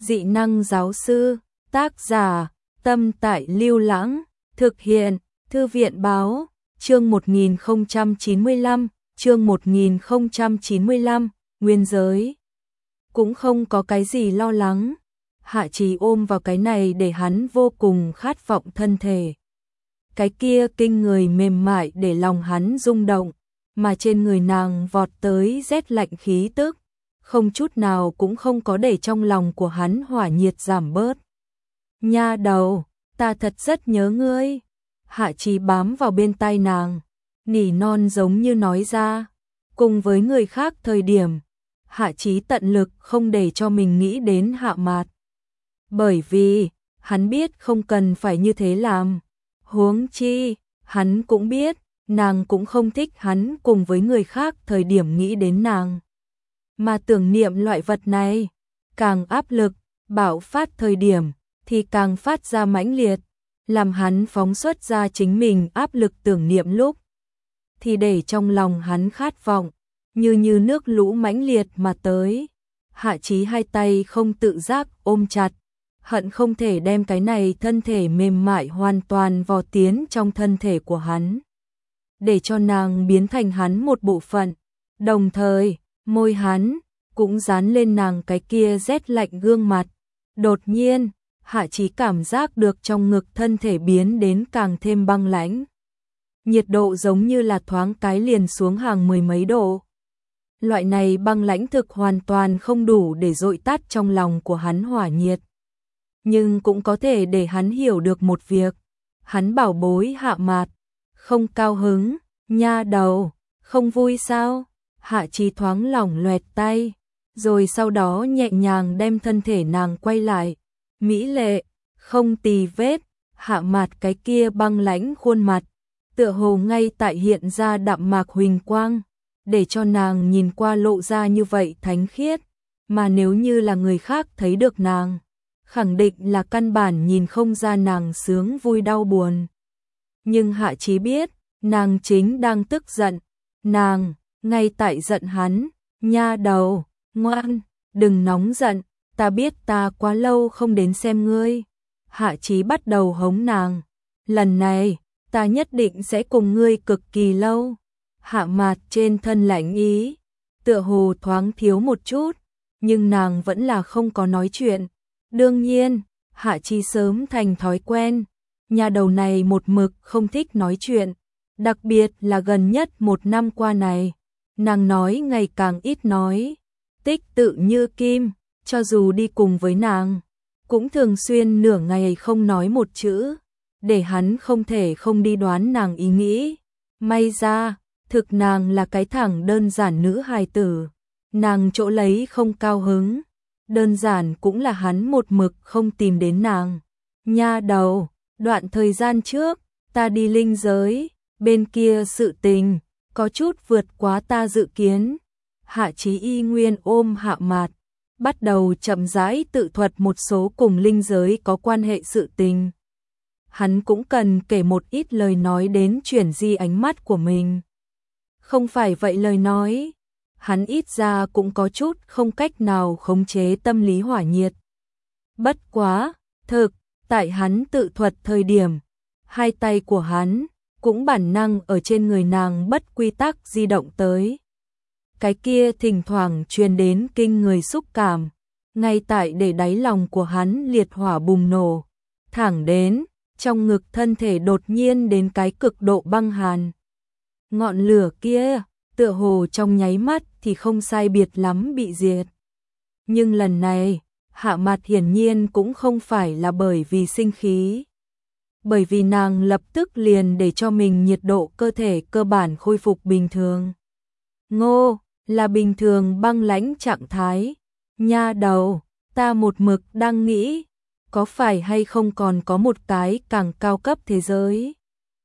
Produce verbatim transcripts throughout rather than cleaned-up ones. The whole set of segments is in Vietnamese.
Dị năng giáo sư, tác giả, Tâm Tại Lưu Lãng, thực hiện, Thư viện báo, chương một nghìn không trăm chín mươi lăm, chương một nghìn không trăm chín mươi lăm, nguyên giới. Cũng không có cái gì lo lắng, Hạ Trì ôm vào cái này để hắn vô cùng khát vọng thân thể. Cái kia kinh người mềm mại để lòng hắn rung động, mà trên người nàng vọt tới rét lạnh khí tức, không chút nào cũng không có để trong lòng của hắn hỏa nhiệt giảm bớt. Nha đầu, ta thật rất nhớ ngươi. Hạ Trì bám vào bên tai nàng, nỉ non giống như nói ra. Cùng với người khác thời điểm, Hạ Chí tận lực không để cho mình nghĩ đến Hạ Mạt. Bởi vì, hắn biết không cần phải như thế làm. Huống chi, hắn cũng biết, nàng cũng không thích hắn cùng với người khác thời điểm nghĩ đến nàng. Mà tưởng niệm loại vật này, càng áp lực, bạo phát thời điểm, thì càng phát ra mãnh liệt, làm hắn phóng xuất ra chính mình áp lực tưởng niệm lúc. Thì để trong lòng hắn khát vọng, như như nước lũ mãnh liệt mà tới. Hạ Chí hai tay không tự giác ôm chặt, hận không thể đem cái này thân thể mềm mại hoàn toàn vò tiến trong thân thể của hắn, để cho nàng biến thành hắn một bộ phận. Đồng thời, môi hắn cũng dán lên nàng cái kia rét lạnh gương mặt. Đột nhiên, Hạ Chí cảm giác được trong ngực thân thể biến đến càng thêm băng lãnh. Nhiệt độ giống như là thoáng cái liền xuống hàng mười mấy độ. Loại này băng lãnh thực hoàn toàn không đủ để dội tắt trong lòng của hắn hỏa nhiệt. Nhưng cũng có thể để hắn hiểu được một việc. Hắn bảo bối Hạ Mạt, không cao hứng, nha đầu, không vui sao? Hạ Chí thoáng lỏng loẹt tay, rồi sau đó nhẹ nhàng đem thân thể nàng quay lại. Mỹ lệ, không tì vết, Hạ Mạt cái kia băng lãnh khuôn mặt, tựa hồ ngay tại hiện ra đạm mạc huỳnh quang, để cho nàng nhìn qua lộ ra như vậy thánh khiết, mà nếu như là người khác thấy được nàng, khẳng định là căn bản nhìn không ra nàng sướng vui đau buồn. Nhưng Hạ Chí biết, nàng chính đang tức giận, nàng ngay tại giận hắn. Nha đầu, ngoan, đừng nóng giận, ta biết ta quá lâu không đến xem ngươi. Hạ Chí bắt đầu hống nàng, lần này, ta nhất định sẽ cùng ngươi cực kỳ lâu. Hạ Mạt trên thân lạnh ý, tựa hồ thoáng thiếu một chút, nhưng nàng vẫn là không có nói chuyện. Đương nhiên, Hạ Chí sớm thành thói quen, nhà đầu này một mực không thích nói chuyện, đặc biệt là gần nhất một năm qua này, nàng nói ngày càng ít nói, tích tự như kim, cho dù đi cùng với nàng, cũng thường xuyên nửa ngày không nói một chữ, để hắn không thể không đi đoán nàng ý nghĩ. May ra, thực nàng là cái thẳng đơn giản nữ hài tử, nàng chỗ lấy không cao hứng, đơn giản cũng là hắn một mực không tìm đến nàng. Nha đầu, đoạn thời gian trước, ta đi linh giới, bên kia sự tình, có chút vượt quá ta dự kiến. Hạ Chí y nguyên ôm Hạ Mạt, bắt đầu chậm rãi tự thuật một số cùng linh giới có quan hệ sự tình. Hắn cũng cần kể một ít lời nói đến chuyển di ánh mắt của mình. Không phải vậy lời nói, hắn ít ra cũng có chút không cách nào khống chế tâm lý hỏa nhiệt. Bất quá, thực, tại hắn tự thuật thời điểm, hai tay của hắn cũng bản năng ở trên người nàng bất quy tắc di động tới. Cái kia thỉnh thoảng truyền đến kinh người xúc cảm, ngay tại để đáy lòng của hắn liệt hỏa bùng nổ, thẳng đến trong ngực thân thể đột nhiên đến cái cực độ băng hàn. Ngọn lửa kia, tựa hồ trong nháy mắt thì không sai biệt lắm bị diệt. Nhưng lần này, Hạ Mạt hiển nhiên cũng không phải là bởi vì sinh khí. Bởi vì nàng lập tức liền để cho mình nhiệt độ cơ thể cơ bản khôi phục bình thường. Ngô, là bình thường băng lãnh trạng thái. Nha đầu, ta một mực đang nghĩ, có phải hay không còn có một cái càng cao cấp thế giới.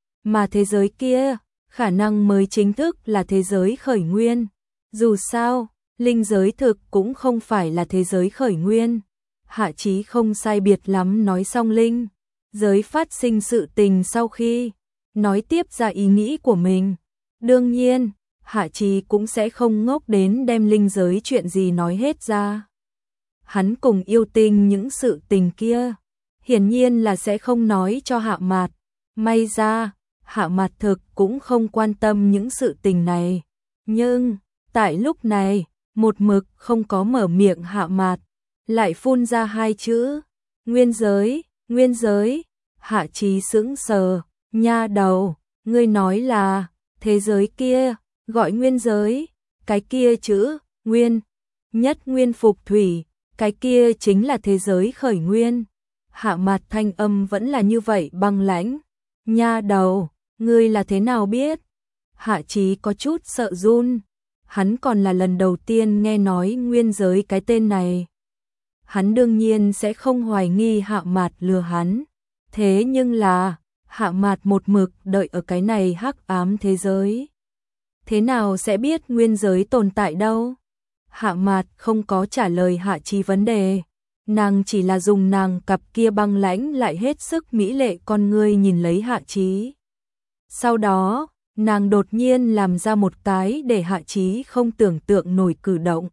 Mà thế giới kia, khả năng mới chính thức là thế giới khởi nguyên. Dù sao, linh giới thực cũng không phải là thế giới khởi nguyên. Hạ Chí không sai biệt lắm nói xong linh giới phát sinh sự tình sau khi nói tiếp ra ý nghĩ của mình. Đương nhiên, Hạ Chí cũng sẽ không ngốc đến đem linh giới chuyện gì nói hết ra. hắn cùng yêu tinh những sự tình kia, hiển nhiên là sẽ không nói cho Hạ Mạt. May ra, Hạ Mạt thực cũng không quan tâm những sự tình này. Nhưng, tại lúc này, một mực không có mở miệng Hạ Mạt, lại phun ra hai chữ, nguyên giới, nguyên giới. Hạ Chí sững sờ, nha đầu, ngươi nói là, thế giới kia, gọi nguyên giới, cái kia chữ, nguyên, nhất nguyên phục thủy, cái kia chính là thế giới khởi nguyên. Hạ Mạt thanh âm vẫn là như vậy băng lãnh, nha đầu, ngươi là thế nào biết? Hạ Chí có chút sợ run, hắn còn là lần đầu tiên nghe nói nguyên giới cái tên này. Hắn đương nhiên sẽ không hoài nghi Hạ Mạt lừa hắn, thế nhưng là, Hạ Mạt một mực đợi ở cái này hắc ám thế giới. Thế nào sẽ biết nguyên giới tồn tại đâu? Hạ Mạt không có trả lời Hạ Chí vấn đề, nàng chỉ là dùng nàng cặp kia băng lãnh lại hết sức mỹ lệ con ngươi nhìn lấy Hạ Chí. Sau đó, nàng đột nhiên làm ra một cái để Hạ Chí không tưởng tượng nổi cử động.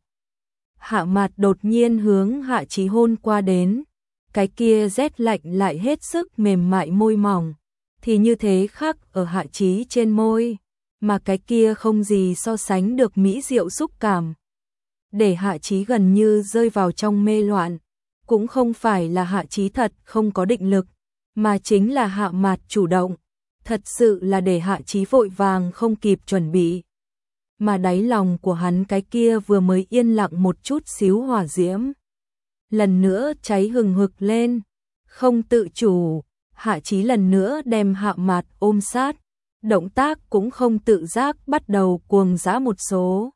Hạ Mạt đột nhiên hướng Hạ Chí hôn qua đến, cái kia rét lạnh lại hết sức mềm mại môi mỏng, thì như thế khắc ở Hạ Chí trên môi, mà cái kia không gì so sánh được mỹ diệu xúc cảm. Để Hạ Chí gần như rơi vào trong mê loạn, cũng không phải là Hạ Chí thật không có định lực, mà chính là Hạ Mạt chủ động, thật sự là để Hạ Chí vội vàng không kịp chuẩn bị. Mà đáy lòng của hắn cái kia vừa mới yên lặng một chút xíu hỏa diễm, lần nữa cháy hừng hực lên, không tự chủ, Hạ Chí lần nữa đem Hạ Mạt ôm sát, động tác cũng không tự giác bắt đầu cuồng dã một số.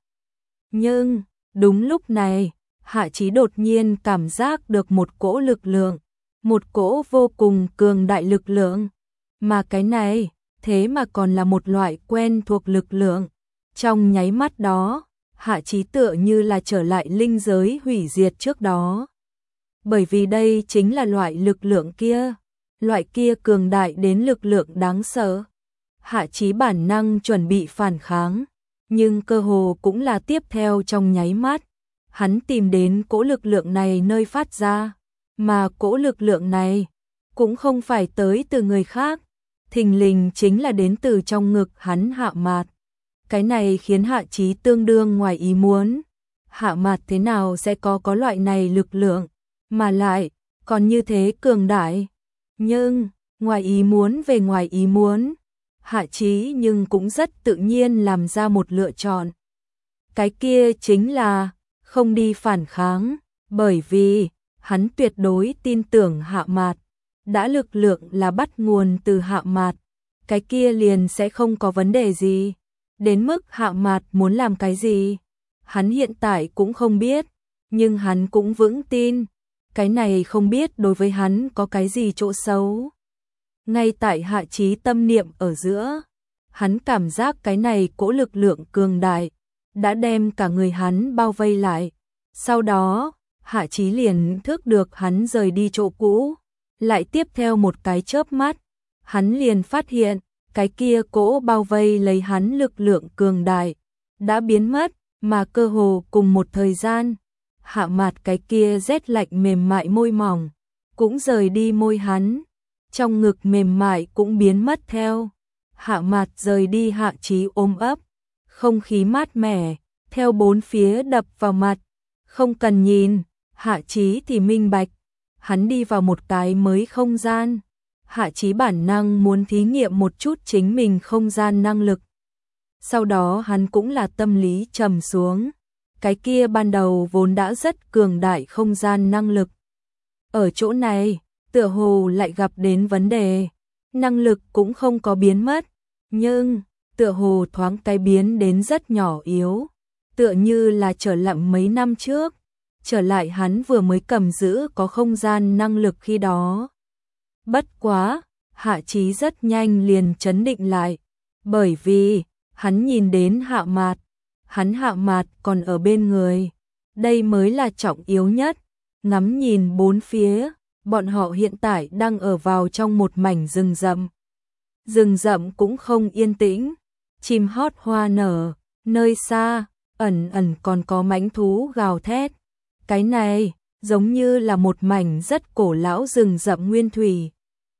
Nhưng, đúng lúc này, Hạ Chí đột nhiên cảm giác được một cỗ lực lượng, một cỗ vô cùng cường đại lực lượng, mà cái này, thế mà còn là một loại quen thuộc lực lượng. Trong nháy mắt đó, Hạ Chí tựa như là trở lại linh giới hủy diệt trước đó. Bởi vì đây chính là loại lực lượng kia, loại kia cường đại đến lực lượng đáng sợ. Hạ Chí bản năng chuẩn bị phản kháng, nhưng cơ hồ cũng là tiếp theo trong nháy mắt. Hắn tìm đến cỗ lực lượng này nơi phát ra, mà cỗ lực lượng này cũng không phải tới từ người khác, thình lình chính là đến từ trong ngực hắn Hạ Mạt. Cái này khiến Hạ Chí tương đương ngoài ý muốn. Hạ Mạt thế nào sẽ có có loại này lực lượng, mà lại còn như thế cường đại. Nhưng, ngoài ý muốn về ngoài ý muốn, Hạ Chí nhưng cũng rất tự nhiên làm ra một lựa chọn. Cái kia chính là không đi phản kháng, bởi vì hắn tuyệt đối tin tưởng Hạ Mạt. Đã lực lượng là bắt nguồn từ Hạ Mạt, cái kia liền sẽ không có vấn đề gì. Đến mức Hạ Mạt muốn làm cái gì, hắn hiện tại cũng không biết, nhưng hắn cũng vững tin, cái này không biết đối với hắn có cái gì chỗ xấu. Ngay tại Hạ Chí tâm niệm ở giữa, hắn cảm giác cái này cỗ lực lượng cường đại, đã đem cả người hắn bao vây lại. Sau đó, Hạ Chí liền thức được hắn rời đi chỗ cũ, lại tiếp theo một cái chớp mắt, hắn liền phát hiện, cái kia cỗ bao vây lấy hắn lực lượng cường đại, đã biến mất, mà cơ hồ cùng một thời gian, Hạ Mạt cái kia rét lạnh mềm mại môi mỏng, cũng rời đi môi hắn, trong ngực mềm mại cũng biến mất theo. Hạ Mạt rời đi Hạ Chí ôm ấp, không khí mát mẻ, theo bốn phía đập vào mặt, không cần nhìn, Hạ Chí thì minh bạch, hắn đi vào một cái mới không gian. Hạ Chí bản năng muốn thí nghiệm một chút chính mình không gian năng lực. Sau đó hắn cũng là tâm lý trầm xuống, cái kia ban đầu vốn đã rất cường đại không gian năng lực. Ở chỗ này, tựa hồ lại gặp đến vấn đề, năng lực cũng không có biến mất, nhưng tựa hồ thoáng cái biến đến rất nhỏ yếu, tựa như là trở lại mấy năm trước, trở lại hắn vừa mới cầm giữ có không gian năng lực khi đó. Bất quá, Hạ Chí rất nhanh liền chấn định lại, bởi vì hắn nhìn đến Hạ Mạt, hắn Hạ Mạt còn ở bên người, đây mới là trọng yếu nhất. Ngắm nhìn bốn phía, bọn họ hiện tại đang ở vào trong một mảnh rừng rậm. Rừng rậm cũng không yên tĩnh, chim hót hoa nở, nơi xa ẩn ẩn còn có mãnh thú gào thét. Cái này giống như là một mảnh rất cổ lão rừng rậm nguyên thủy.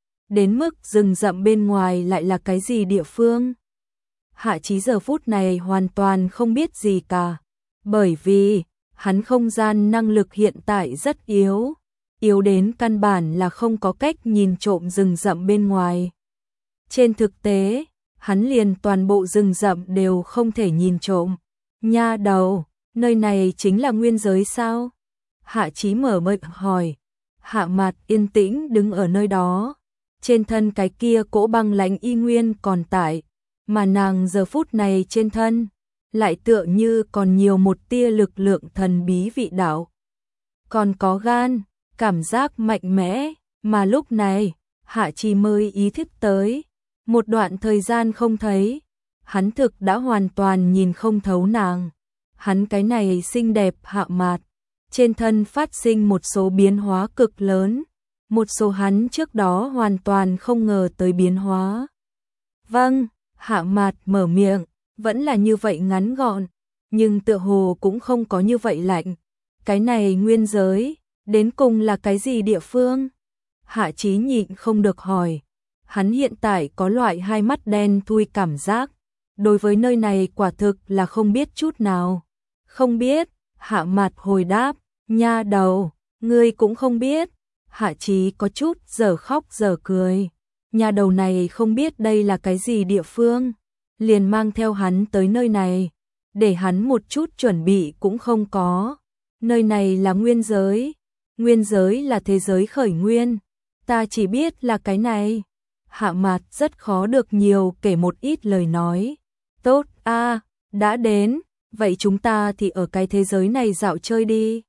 Đến mức rừng rậm bên ngoài lại là cái gì địa phương? Hạ Chí giờ phút này hoàn toàn không biết gì cả, bởi vì hắn không gian năng lực hiện tại rất yếu, yếu đến căn bản là không có cách nhìn trộm rừng rậm bên ngoài. Trên thực tế, hắn liền toàn bộ rừng rậm đều không thể nhìn trộm. Nha đầu, nơi này chính là nguyên giới sao? Hạ Chí mở miệng hỏi. Hạ Mạt yên tĩnh đứng ở nơi đó, trên thân cái kia cỗ băng lãnh y nguyên còn tại, mà nàng giờ phút này trên thân lại tựa như còn nhiều một tia lực lượng thần bí vị đạo. Còn có gan, cảm giác mạnh mẽ, mà lúc này, Hạ Chí mới ý thức tới, một đoạn thời gian không thấy, hắn thực đã hoàn toàn nhìn không thấu nàng. Hắn cái này xinh đẹp Hạ Mạt, trên thân phát sinh một số biến hóa cực lớn, một số hắn trước đó hoàn toàn không ngờ tới biến hóa. Vâng, Hạ Mạt mở miệng, vẫn là như vậy ngắn gọn, nhưng tựa hồ cũng không có như vậy lạnh. Cái này nguyên giới, đến cùng là cái gì địa phương? Hạ Chí nhịn không được hỏi. Hắn hiện tại có loại hai mắt đen thui cảm giác, đối với nơi này quả thực là không biết chút nào. Không biết, Hạ Mạt hồi đáp, nha đầu, ngươi cũng không biết. Hạ Chí có chút giờ khóc giờ cười. Nhà đầu này không biết đây là cái gì địa phương, liền mang theo hắn tới nơi này, để hắn một chút chuẩn bị cũng không có. Nơi này là nguyên giới, nguyên giới là thế giới khởi nguyên, ta chỉ biết là cái này. Hạ Mạt rất khó được nhiều kể một ít lời nói. Tốt a, đã đến, vậy chúng ta thì ở cái thế giới này dạo chơi đi.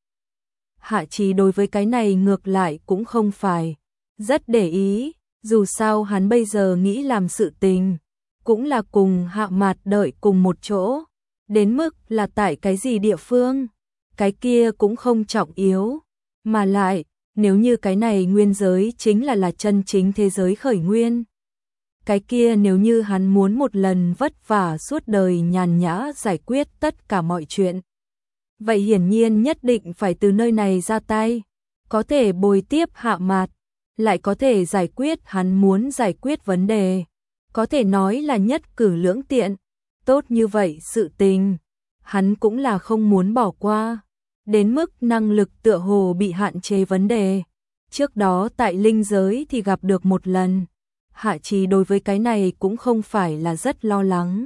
Hạ Chí đối với cái này ngược lại cũng không phải rất để ý, dù sao hắn bây giờ nghĩ làm sự tình, cũng là cùng Hạ Mạt đợi cùng một chỗ, đến mức là tại cái gì địa phương, cái kia cũng không trọng yếu, mà lại, nếu như cái này nguyên giới chính là là chân chính thế giới khởi nguyên. Cái kia nếu như hắn muốn một lần vất vả suốt đời nhàn nhã giải quyết tất cả mọi chuyện, vậy hiển nhiên nhất định phải từ nơi này ra tay, có thể bồi tiếp Hạ Mạt, lại có thể giải quyết hắn muốn giải quyết vấn đề, có thể nói là nhất cử lưỡng tiện. Tốt như vậy sự tình, hắn cũng là không muốn bỏ qua, đến mức năng lực tựa hồ bị hạn chế vấn đề. Trước đó tại linh giới thì gặp được một lần, Hạ Chí đối với cái này cũng không phải là rất lo lắng.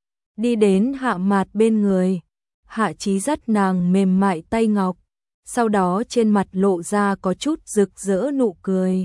Đi đến Hạ Mạt bên người, Hạ Chí dắt nàng mềm mại tay ngọc, sau đó trên mặt lộ ra có chút rực rỡ nụ cười.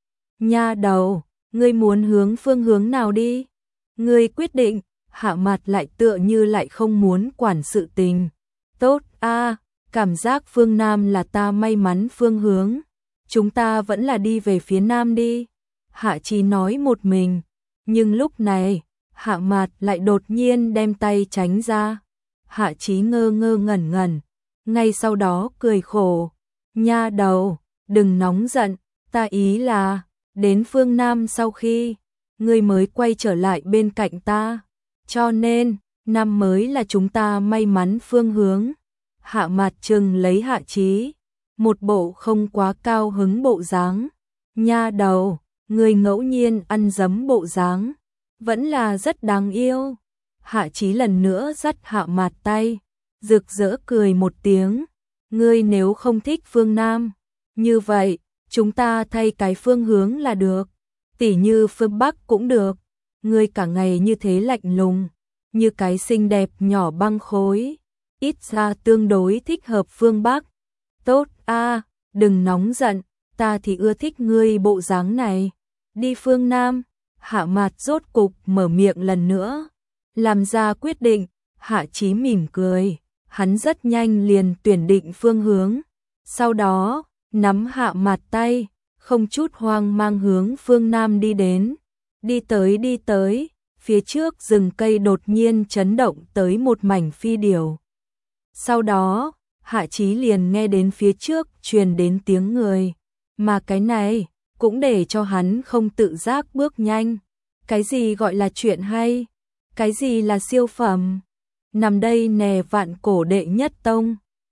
Nha đầu, ngươi muốn hướng phương hướng nào đi? Ngươi quyết định. Hạ Mạt lại tựa như lại không muốn quản sự tình. Tốt a, cảm giác phương Nam là ta may mắn phương hướng. Chúng ta vẫn là đi về phía Nam đi. Hạ Chí nói một mình, nhưng lúc này, Hạ Mạt lại đột nhiên đem tay tránh ra. Hạ Chí ngơ ngơ ngẩn ngẩn, ngay sau đó cười khổ. Nha đầu, đừng nóng giận, ta ý là, đến phương Nam sau khi, ngươi mới quay trở lại bên cạnh ta. Cho nên, năm mới là chúng ta may mắn phương hướng. Hạ Mạt trừng lấy Hạ Chí, một bộ không quá cao hứng bộ dáng. Nha đầu, người ngẫu nhiên ăn dấm bộ dáng, vẫn là rất đáng yêu. Hạ Chí lần nữa dắt Hạ Mạt tay, rực rỡ cười một tiếng. Ngươi nếu không thích phương Nam, như vậy, chúng ta thay cái phương hướng là được. Tỉ như phương Bắc cũng được. Ngươi cả ngày như thế lạnh lùng, như cái xinh đẹp nhỏ băng khối, ít ra tương đối thích hợp phương Bắc. Tốt a, đừng nóng giận, ta thì ưa thích ngươi bộ dáng này. Đi phương Nam. Hạ Mạt rốt cục mở miệng lần nữa, làm ra quyết định. Hạ Chí mỉm cười, hắn rất nhanh liền tuyển định phương hướng, sau đó nắm Hạ Mạt tay, không chút hoang mang hướng phương Nam đi đến. Đi tới đi tới, phía trước rừng cây đột nhiên chấn động tới một mảnh phi điểu. Sau đó, Hạ Chí liền nghe đến phía trước truyền đến tiếng người, mà cái này cũng để cho hắn không tự giác bước nhanh. Cái gì gọi là chuyện hay? Cái gì là siêu phẩm? Nằm đây nè vạn cổ đệ nhất tông.